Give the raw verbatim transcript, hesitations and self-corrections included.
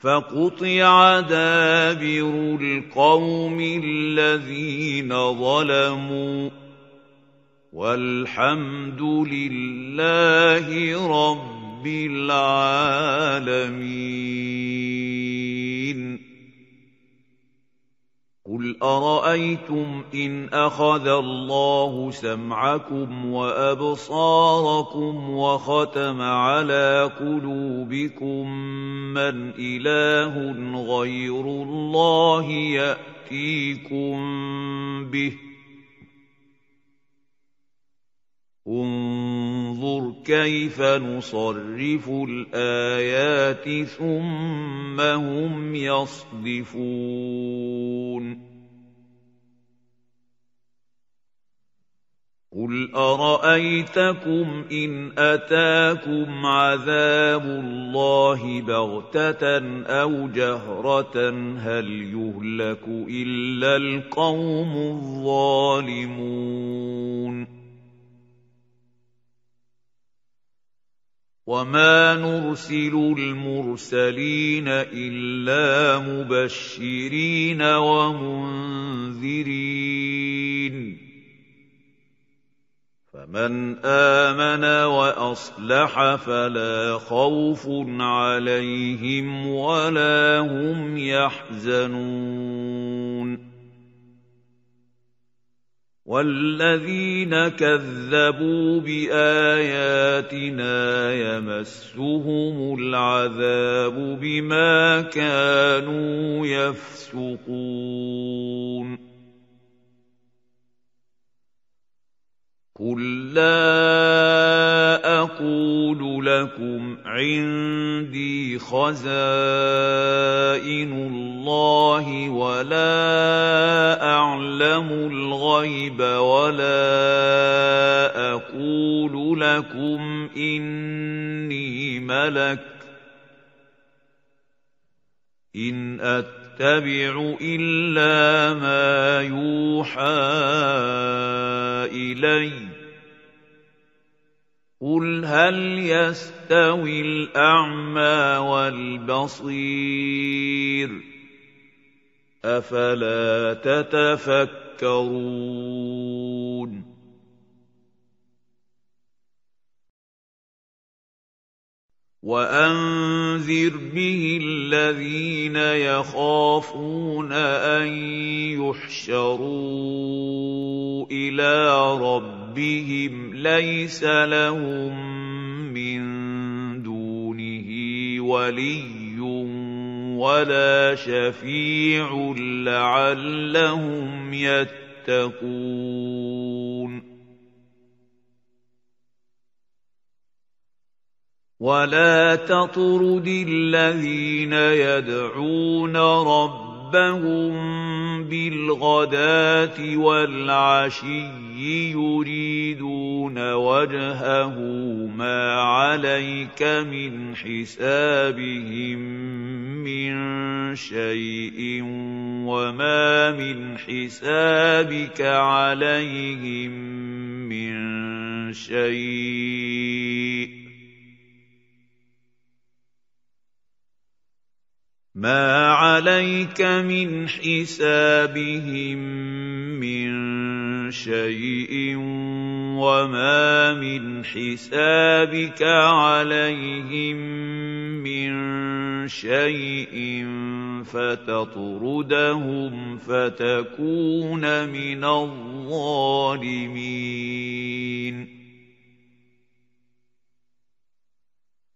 فَقُطِعَ دَابِرُ الْقَوْمِ الَّذِينَ ظَلَمُوا وَالْحَمْدُ لِلَّهِ رَبِّ الْعَالَمِينَ. قُلْ أَرَأَيْتُمْ إِنْ أَخَذَ اللَّهُ سَمْعَكُمْ وَأَبْصَارَكُمْ وَخَتَمَ عَلَىٰ قُلُوبِكُم مَّنْ إِلَٰهٌ غَيْرُ اللَّهِ يَأْتِيكُم بِهِ ۗ انظُرْ كَيْفَ نُصَرِّفُ الْآيَاتِ ثُمَّ هُمْ يَصْدِفُونَ قُلْ أَرَأَيْتَكُمْ إِنْ أَتَاكُمْ عَذَابُ اللَّهِ بَغْتَةً أَوْ جَهْرَةً هَلْ يُهْلَكُ إِلَّا الْقَوْمُ الظَّالِمُونَ وَمَا نُرْسِلُ الْمُرْسَلِينَ إِلَّا مُبَشِّرِينَ وَمُنذِرِينَ ۖ فَمَنْ آمَنَ وَأَصْلَحَ فَلَا خَوْفٌ عَلَيْهِمْ وَلَا هُمْ يَحْزَنُونَ وَالَّذِينَ كَذَّبُوا بِآيَاتِنَا يَمَسُّهُمُ الْعَذَابُ بِمَا كَانُوا يَفْسُقُونَ قُل لَّا أَقُولُ لَكُمْ عِندِي خَزَائِنُ اللَّهِ وَلَا أَعْلَمُ الْغَيْبَ وَلَا أَقُولُ لَكُمْ إِنِّي مَلَكٌ ۖ إِنْ أَتَّبِعُ إِلَّا مَا يُوحَىٰ إِلَيَّ ۚ قُلْ هَلْ يَسْتَوِي الْأَعْمَىٰ وَالْبَصِيرُ ۚ أَفَلَا تَتَفَكَّرُونَ وَأَنذِرْ بِهِ الَّذِينَ يَخَافُونَ أَن يُحْشَرُوا إِلَىٰ رَبِّهِمْ لَيْسَ لَهُم مِّن دُونِهِ وَلِيٌّ وَلَا شَفِيعٌ لَّعَلَّهُمْ يَتَّقُونَ وَلَا تَطْرُدِ الَّذِينَ يَدْعُونَ رَبَّهُم بِالْغَدَاةِ وَالْعَشِيِّ يُرِيدُونَ وَجْهَهُ مَا عَلَيْكَ مِنْ حِسَابِهِم مِّن شَيْءٍ وَمَا مِنْ حِسَابِكَ عَلَيْهِم مِّن شَيْءٍ مَا عَلَيْكَ مِنْ حِسَابِهِم مِّن شَيْءٍ وَمَا مِنْ حِسَابِكَ عَلَيْهِم مِّن شَيْءٍ فَتَطْرُدَهُمْ فَتَكُونَ مِنَ الظَّالِمِينَ